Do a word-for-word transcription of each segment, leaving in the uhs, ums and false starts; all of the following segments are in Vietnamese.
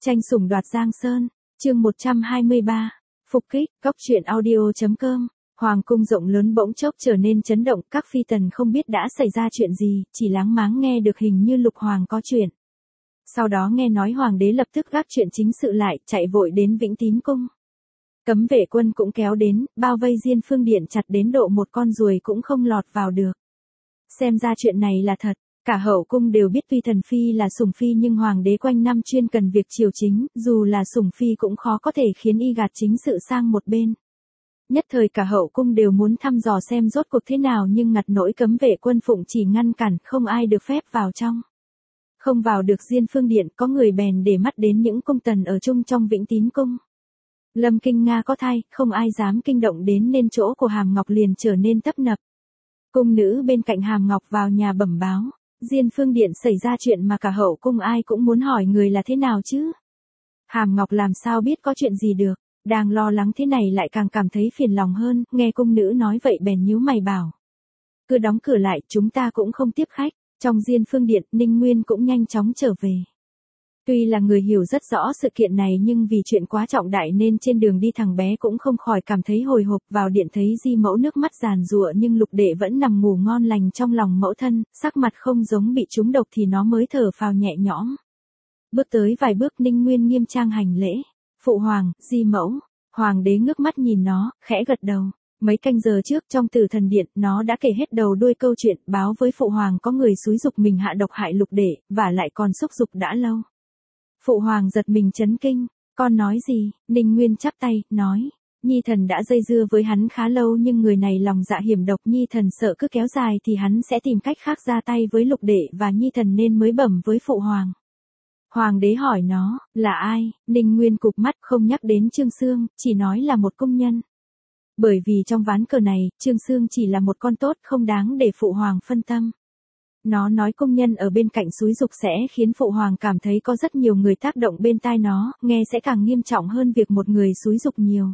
Tranh sủng đoạt Giang Sơn, chương một trăm hai mươi ba, phục kích, góc truyện audio.com, Hoàng cung rộng lớn bỗng chốc trở nên chấn động, các phi tần không biết đã xảy ra chuyện gì, chỉ láng máng nghe được hình như Lục Hoàng có chuyện. Sau đó nghe nói Hoàng đế lập tức gác chuyện chính sự lại, chạy vội đến Vĩnh Tín Cung. Cấm vệ quân cũng kéo đến, bao vây Diên Phương Điện chặt đến độ một con ruồi cũng không lọt vào được. Xem ra chuyện này là thật. Cả hậu cung đều biết tuy thần phi là sủng phi nhưng hoàng đế quanh năm chuyên cần việc triều chính, dù là sủng phi cũng khó có thể khiến y gạt chính sự sang một bên. Nhất thời cả hậu cung đều muốn thăm dò xem rốt cuộc thế nào nhưng ngặt nỗi cấm vệ quân phụng chỉ ngăn cản, không ai được phép vào trong. Không vào được Diên Phương Điện, có người bèn để mắt đến những cung tần ở chung trong Vĩnh Tín Cung. Lâm Kinh Nga có thai, không ai dám kinh động đến nên chỗ của Hàm Ngọc liền trở nên tấp nập. Cung nữ bên cạnh Hàm Ngọc vào nhà bẩm báo. Diên Phương Điện xảy ra chuyện mà cả hậu cung ai cũng muốn hỏi người là thế nào chứ. Hàm Ngọc làm sao biết có chuyện gì được, đang lo lắng thế này lại càng cảm thấy phiền lòng hơn, nghe cung nữ nói vậy bèn nhíu mày bảo. Cứ đóng cửa lại, chúng ta cũng không tiếp khách. Trong Diên Phương Điện, Ninh Nguyên cũng nhanh chóng trở về. Tuy là người hiểu rất rõ sự kiện này nhưng vì chuyện quá trọng đại nên trên đường đi thằng bé cũng không khỏi cảm thấy hồi hộp, vào điện thấy Di Mẫu nước mắt giàn giụa nhưng Lục Đệ vẫn nằm ngủ ngon lành trong lòng mẫu thân, sắc mặt không giống bị trúng độc thì nó mới thở phào nhẹ nhõm. Bước tới vài bước Ninh Nguyên nghiêm trang hành lễ. Phụ hoàng, Di Mẫu. Hoàng đế ngước mắt nhìn nó, khẽ gật đầu. Mấy canh giờ trước trong Tử Thần Điện, nó đã kể hết đầu đuôi câu chuyện, báo với phụ hoàng có người xúi giục mình hạ độc hại Lục Đệ, và lại còn xúc dục đã lâu. Phụ hoàng giật mình chấn kinh, con nói gì? Ninh Nguyên chắp tay, nói, Nhi thần đã dây dưa với hắn khá lâu nhưng người này lòng dạ hiểm độc, Nhi thần sợ cứ kéo dài thì hắn sẽ tìm cách khác ra tay với Lục Đệ và Nhi thần nên mới bẩm với phụ hoàng. Hoàng đế hỏi nó, là ai? Ninh Nguyên cụp mắt không nhắc đến Trương Sương, chỉ nói là một công nhân. Bởi vì trong ván cờ này, Trương Sương chỉ là một con tốt không đáng để phụ hoàng phân tâm. Nó nói công nhân ở bên cạnh xúi giục sẽ khiến phụ hoàng cảm thấy có rất nhiều người tác động bên tai nó, nghe sẽ càng nghiêm trọng hơn việc một người xúi giục nhiều.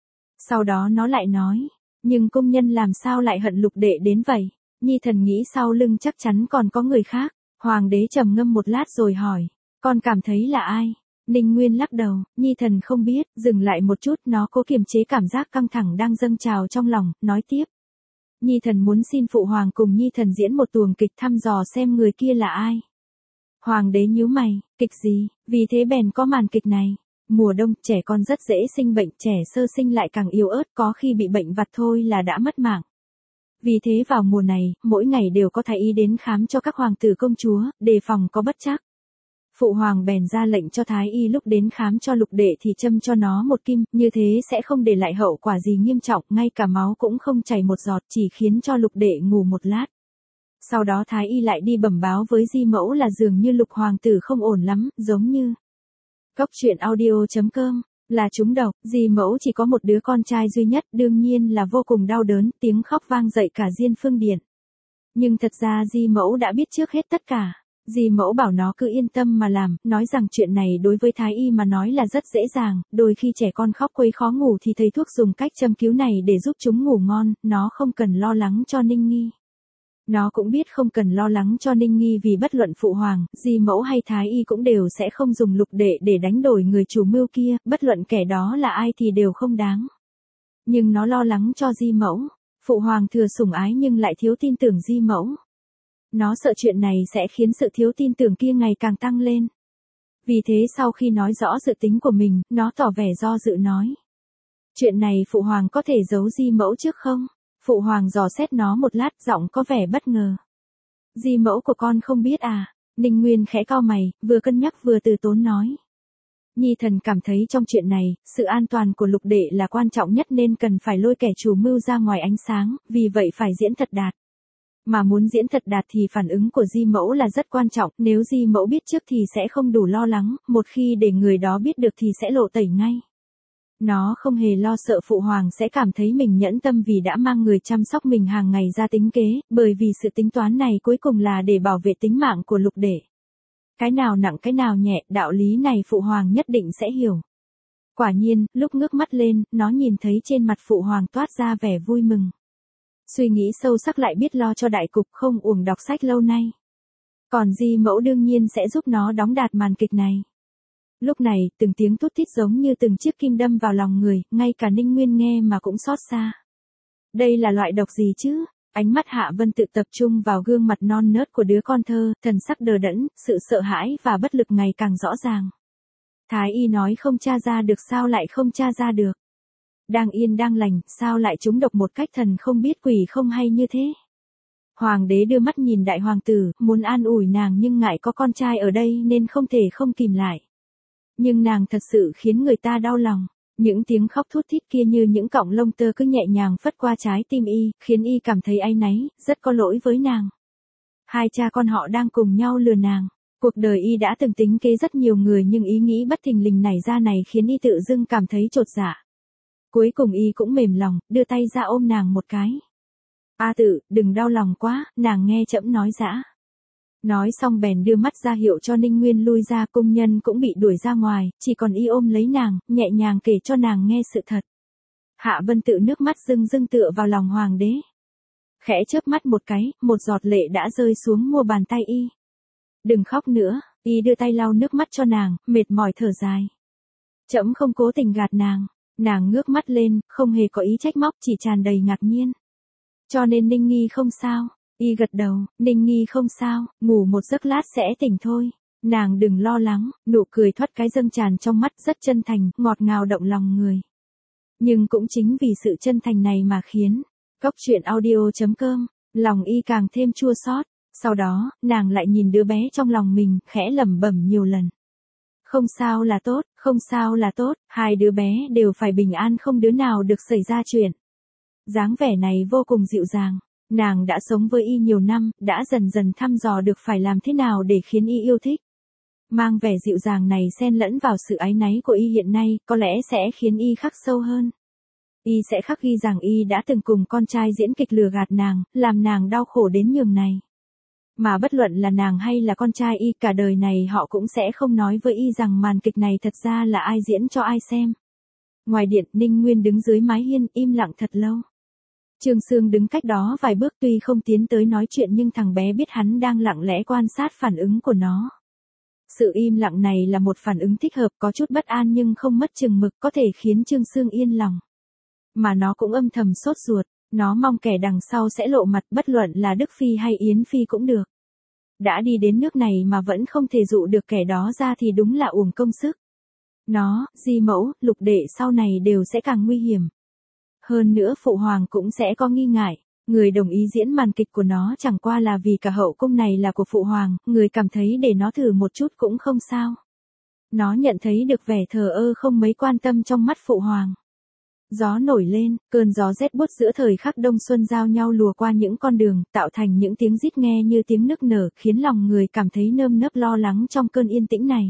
Sau đó nó lại nói, nhưng công nhân làm sao lại hận Lục Đệ đến vậy? Nhi thần nghĩ sau lưng chắc chắn còn có người khác. Hoàng đế trầm ngâm một lát rồi hỏi, con cảm thấy là ai? Ninh Nguyên lắc đầu, Nhi thần không biết, dừng lại một chút nó cố kiềm chế cảm giác căng thẳng đang dâng trào trong lòng, nói tiếp. Nhi thần muốn xin phụ hoàng cùng Nhi thần diễn một tuồng kịch thăm dò xem người kia là ai. Hoàng đế nhíu mày, kịch gì? Vì thế bèn có màn kịch này. Mùa đông trẻ con rất dễ sinh bệnh, trẻ sơ sinh lại càng yếu ớt, có khi bị bệnh vặt thôi là đã mất mạng. Vì thế vào mùa này, mỗi ngày đều có thái y đến khám cho các hoàng tử công chúa, đề phòng có bất trắc. Phụ hoàng bèn ra lệnh cho thái y lúc đến khám cho Lục Đệ thì châm cho nó một kim, như thế sẽ không để lại hậu quả gì nghiêm trọng, ngay cả máu cũng không chảy một giọt, chỉ khiến cho Lục Đệ ngủ một lát. Sau đó thái y lại đi bẩm báo với Di Mẫu là dường như Lục hoàng tử không ổn lắm, giống như góc truyện audio.com, là trúng độc. Di Mẫu chỉ có một đứa con trai duy nhất, đương nhiên là vô cùng đau đớn, tiếng khóc vang dậy cả Diên Phương Điện. Nhưng thật ra Di Mẫu đã biết trước hết tất cả. Di Mẫu bảo nó cứ yên tâm mà làm, nói rằng chuyện này đối với thái y mà nói là rất dễ dàng, đôi khi trẻ con khóc quấy khó ngủ thì thầy thuốc dùng cách châm cứu này để giúp chúng ngủ ngon, nó không cần lo lắng cho Ninh Nghi. Nó cũng biết không cần lo lắng cho Ninh Nghi vì bất luận phụ hoàng, Di Mẫu hay thái y cũng đều sẽ không dùng Lục Đệ để đánh đổi người chủ mưu kia, bất luận kẻ đó là ai thì đều không đáng. Nhưng nó lo lắng cho Di Mẫu, phụ hoàng thừa sủng ái nhưng lại thiếu tin tưởng Di Mẫu. Nó sợ chuyện này sẽ khiến sự thiếu tin tưởng kia ngày càng tăng lên. Vì thế sau khi nói rõ dự tính của mình, nó tỏ vẻ do dự nói. Chuyện này phụ hoàng có thể giấu Di Mẫu trước không? Phụ hoàng dò xét nó một lát, giọng có vẻ bất ngờ. Di Mẫu của con không biết à? Ninh Nguyên khẽ cau mày, vừa cân nhắc vừa từ tốn nói. Nhi thần cảm thấy trong chuyện này, sự an toàn của Lục Đệ là quan trọng nhất nên cần phải lôi kẻ chủ mưu ra ngoài ánh sáng, vì vậy phải diễn thật đạt. Mà muốn diễn thật đạt thì phản ứng của Di Mẫu là rất quan trọng, nếu Di Mẫu biết trước thì sẽ không đủ lo lắng, một khi để người đó biết được thì sẽ lộ tẩy ngay. Nó không hề lo sợ phụ hoàng sẽ cảm thấy mình nhẫn tâm vì đã mang người chăm sóc mình hàng ngày ra tính kế, bởi vì sự tính toán này cuối cùng là để bảo vệ tính mạng của Lục Đệ. Cái nào nặng cái nào nhẹ, đạo lý này phụ hoàng nhất định sẽ hiểu. Quả nhiên, lúc ngước mắt lên, nó nhìn thấy trên mặt phụ hoàng toát ra vẻ vui mừng. Suy nghĩ sâu sắc lại biết lo cho đại cục, không uổng đọc sách lâu nay. Còn Di Mẫu đương nhiên sẽ giúp nó đóng đạt màn kịch này. Lúc này, từng tiếng thút thít giống như từng chiếc kim đâm vào lòng người, ngay cả Ninh Nguyên nghe mà cũng xót xa. Đây là loại độc gì chứ? Ánh mắt Hạ Vân Tự tập trung vào gương mặt non nớt của đứa con thơ, thần sắc đờ đẫn, sự sợ hãi và bất lực ngày càng rõ ràng. Thái y nói không tra ra được sao lại không tra ra được. Đang yên đang lành, sao lại trúng độc một cách thần không biết quỷ không hay như thế? Hoàng đế đưa mắt nhìn đại hoàng tử, muốn an ủi nàng nhưng ngại có con trai ở đây nên không thể không kìm lại. Nhưng nàng thật sự khiến người ta đau lòng. Những tiếng khóc thút thít kia như những cọng lông tơ cứ nhẹ nhàng phất qua trái tim y, khiến y cảm thấy áy náy, rất có lỗi với nàng. Hai cha con họ đang cùng nhau lừa nàng. Cuộc đời y đã từng tính kế rất nhiều người nhưng ý nghĩ bất thình lình nảy ra này khiến y tự dưng cảm thấy chột dạ. Cuối cùng y cũng mềm lòng, đưa tay ra ôm nàng một cái. A Tự, đừng đau lòng quá, nàng nghe trẫm nói dã. Nói xong bèn đưa mắt ra hiệu cho Ninh Nguyên lui ra, cung nhân cũng bị đuổi ra ngoài, chỉ còn y ôm lấy nàng, nhẹ nhàng kể cho nàng nghe sự thật. Hạ Vân Tự nước mắt rưng rưng tựa vào lòng hoàng đế. Khẽ chớp mắt một cái, một giọt lệ đã rơi xuống mu bàn tay y. Đừng khóc nữa, y đưa tay lau nước mắt cho nàng, mệt mỏi thở dài. Trẫm không cố tình gạt nàng, nàng ngước mắt lên, không hề có ý trách móc, chỉ tràn đầy ngạc nhiên. Cho nên Ninh Nghi không sao. Y gật đầu, Ninh Nghi không sao, ngủ một giấc lát sẽ tỉnh thôi. Nàng đừng lo lắng, nụ cười thoát cái dâng tràn trong mắt rất chân thành, ngọt ngào động lòng người. Nhưng cũng chính vì sự chân thành này mà khiến Cốc Truyện Audio chấm com, lòng y càng thêm chua xót. Sau đó, nàng lại nhìn đứa bé trong lòng mình, khẽ lẩm bẩm nhiều lần. Không sao là tốt, không sao là tốt, hai đứa bé đều phải bình an, không đứa nào được xảy ra chuyện. Dáng vẻ này vô cùng dịu dàng. Nàng đã sống với y nhiều năm, đã dần dần thăm dò được phải làm thế nào để khiến y yêu thích. Mang vẻ dịu dàng này xen lẫn vào sự áy náy của y hiện nay, có lẽ sẽ khiến y khắc sâu hơn. Y sẽ khắc ghi rằng y đã từng cùng con trai diễn kịch lừa gạt nàng, làm nàng đau khổ đến nhường này. Mà bất luận là nàng hay là con trai y, cả đời này họ cũng sẽ không nói với y rằng màn kịch này thật ra là ai diễn cho ai xem. Ngoài điện, Ninh Nguyên đứng dưới mái hiên, im lặng thật lâu. Trương Sương đứng cách đó vài bước, tuy không tiến tới nói chuyện nhưng thằng bé biết hắn đang lặng lẽ quan sát phản ứng của nó. Sự im lặng này là một phản ứng thích hợp, có chút bất an nhưng không mất chừng mực, có thể khiến Trương Sương yên lòng. Mà nó cũng âm thầm sốt ruột, nó mong kẻ đằng sau sẽ lộ mặt, bất luận là Đức Phi hay Yến Phi cũng được. Đã đi đến nước này mà vẫn không thể dụ được kẻ đó ra thì đúng là uổng công sức. Nó, Di Mẫu, Lục Đệ sau này đều sẽ càng nguy hiểm. Hơn nữa Phụ Hoàng cũng sẽ có nghi ngại, người đồng ý diễn màn kịch của nó chẳng qua là vì cả hậu cung này là của Phụ Hoàng, người cảm thấy để nó thử một chút cũng không sao. Nó nhận thấy được vẻ thờ ơ không mấy quan tâm trong mắt Phụ Hoàng. Gió nổi lên, cơn gió rét buốt giữa thời khắc đông xuân giao nhau lùa qua những con đường, tạo thành những tiếng rít nghe như tiếng nức nở, khiến lòng người cảm thấy nơm nớp lo lắng trong cơn yên tĩnh này.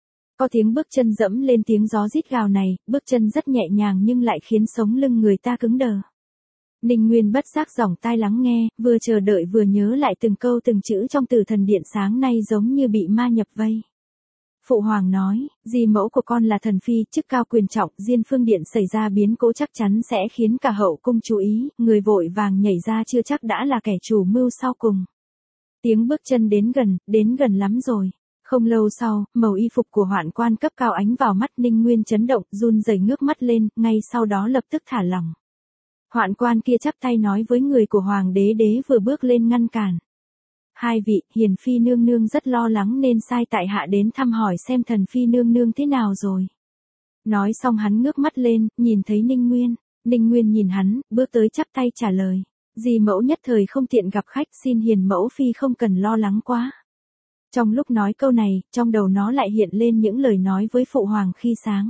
Có tiếng bước chân dẫm lên tiếng gió rít gào này, bước chân rất nhẹ nhàng nhưng lại khiến sống lưng người ta cứng đờ. Ninh Nguyên bất giác dòng tai lắng nghe, vừa chờ đợi vừa nhớ lại từng câu từng chữ trong Tử Thần Điện sáng nay giống như bị ma nhập vây. Phụ Hoàng nói, Di Mẫu của con là thần phi, chức cao quyền trọng, Diên Phương Điện xảy ra biến cố chắc chắn sẽ khiến cả hậu cung chú ý, người vội vàng nhảy ra chưa chắc đã là kẻ chủ mưu sau cùng. Tiếng bước chân đến gần, đến gần lắm rồi. Không lâu sau, màu y phục của hoạn quan cấp cao ánh vào mắt, Ninh Nguyên chấn động, run rẩy ngước mắt lên, ngay sau đó lập tức thả lỏng. Hoạn quan kia chắp tay nói với người của Hoàng đế đế vừa bước lên ngăn cản. Hai vị, Hiền Phi nương nương rất lo lắng nên sai tại hạ đến thăm hỏi xem Thần Phi nương nương thế nào rồi. Nói xong hắn ngước mắt lên, nhìn thấy Ninh Nguyên. Ninh Nguyên nhìn hắn, bước tới chắp tay trả lời. Di Mẫu nhất thời không tiện gặp khách, xin Hiền Mẫu Phi không cần lo lắng quá. Trong lúc nói câu này, trong đầu nó lại hiện lên những lời nói với Phụ Hoàng khi sáng.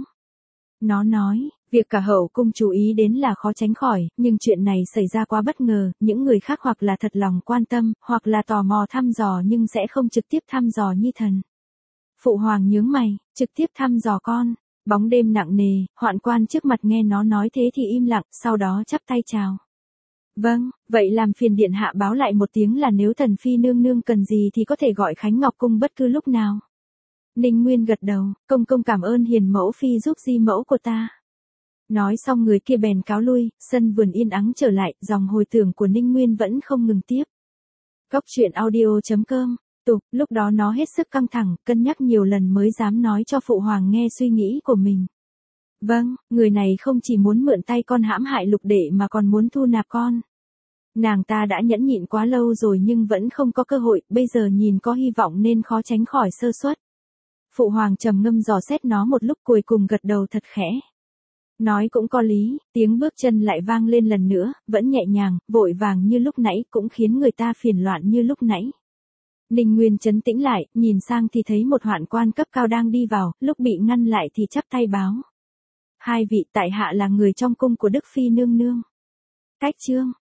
Nó nói, việc cả hậu cung chú ý đến là khó tránh khỏi, nhưng chuyện này xảy ra quá bất ngờ, những người khác hoặc là thật lòng quan tâm, hoặc là tò mò thăm dò nhưng sẽ không trực tiếp thăm dò như thần. Phụ Hoàng nhướng mày, trực tiếp thăm dò con. Bóng đêm nặng nề, hoạn quan trước mặt nghe nó nói thế thì im lặng, sau đó chắp tay chào. Vâng, vậy làm phiền điện hạ báo lại một tiếng là nếu Thần Phi nương nương cần gì thì có thể gọi Khánh Ngọc cung bất cứ lúc nào. Ninh Nguyên gật đầu, công công cảm ơn Hiền Mẫu Phi giúp Di Mẫu của ta. Nói xong người kia bèn cáo lui, sân vườn yên ắng trở lại, dòng hồi tưởng của Ninh Nguyên vẫn không ngừng tiếp. Cốc Truyện Audio chấm com tục, lúc đó nó hết sức căng thẳng, cân nhắc nhiều lần mới dám nói cho phụ hoàng nghe suy nghĩ của mình. Vâng, người này không chỉ muốn mượn tay con hãm hại Lục Đệ mà còn muốn thu nạp con. Nàng ta đã nhẫn nhịn quá lâu rồi nhưng vẫn không có cơ hội, bây giờ nhìn có hy vọng nên khó tránh khỏi sơ suất. Phụ hoàng trầm ngâm dò xét nó một lúc cuối cùng gật đầu thật khẽ. Nói cũng có lý, tiếng bước chân lại vang lên lần nữa, vẫn nhẹ nhàng, vội vàng như lúc nãy cũng khiến người ta phiền loạn như lúc nãy. Ninh Nguyên trấn tĩnh lại, nhìn sang thì thấy một hoạn quan cấp cao đang đi vào, lúc bị ngăn lại thì chắp tay báo. Hai vị tại hạ là người trong cung của Đức Phi nương nương. Cách chương